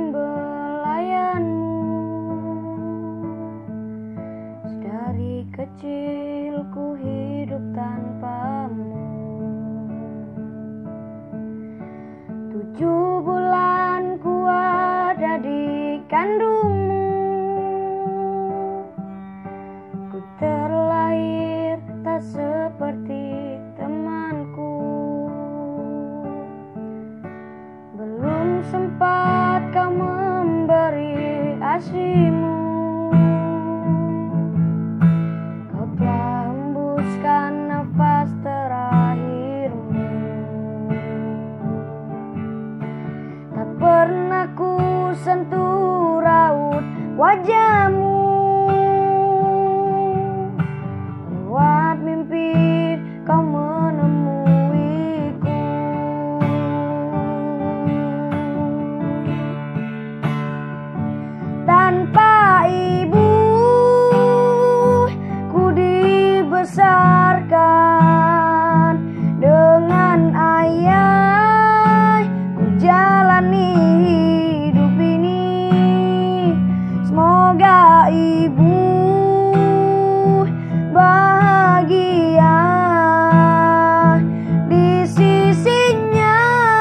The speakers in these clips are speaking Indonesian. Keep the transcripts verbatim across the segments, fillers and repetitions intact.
pembelayanmu. Dari kecil ku hidup tanpamu. Tujuh bulan ku ada di kandungmu. Ku terlahir tak seperti temanku. Belum sempat kau memberi asimu. Kau telah hembuskan nafas terakhirmu. Tak pernah ku sentuh raut wajahmu. Lewat mimpi kau menemuiku. Tanpa ibu ku dibesarkan, dengan ayah ku jalani hidup ini. Semoga ibu bahagia di sisinya.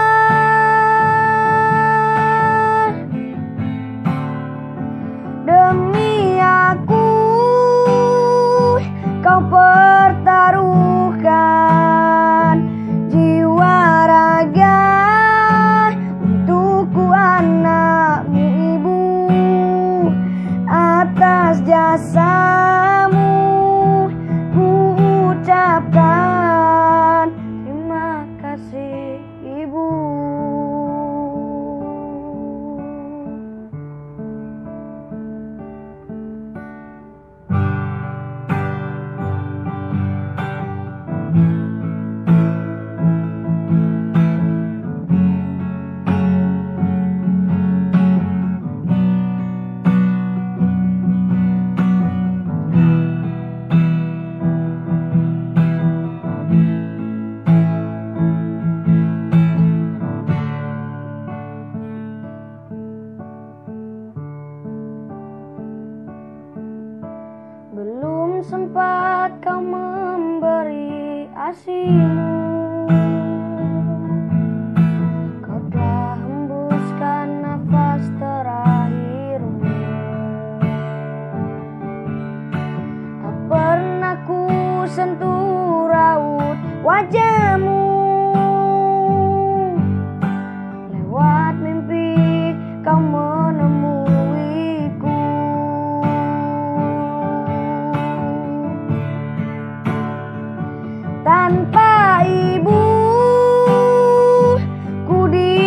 Demi aku kau pertaruhkan jiwa raga. Untukku anakmu ibu, atas jasamu ku ucapkan terima kasih ibu. Belum sempat kau memberi asimu. Kau telah hembuskan nafas terakhirmu. Tak pernah ku sentuh raut wajahmu. Lewat mimpi kau menemuiku. Tanpa ibu ku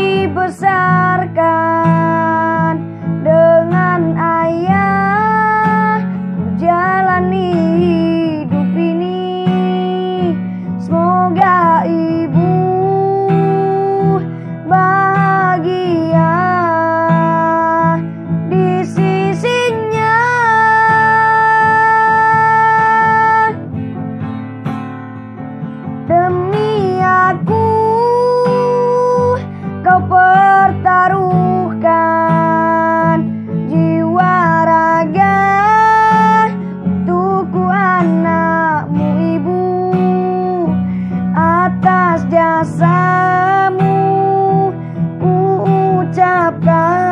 dibesarkan, dengan ayah ku jalani hidup ini. Semoga ibu bahagia di sisinya. Demi aku kau pertaruhkan jiwa raga. Untukku anakmu ibu, atas jasamu ku ucapkan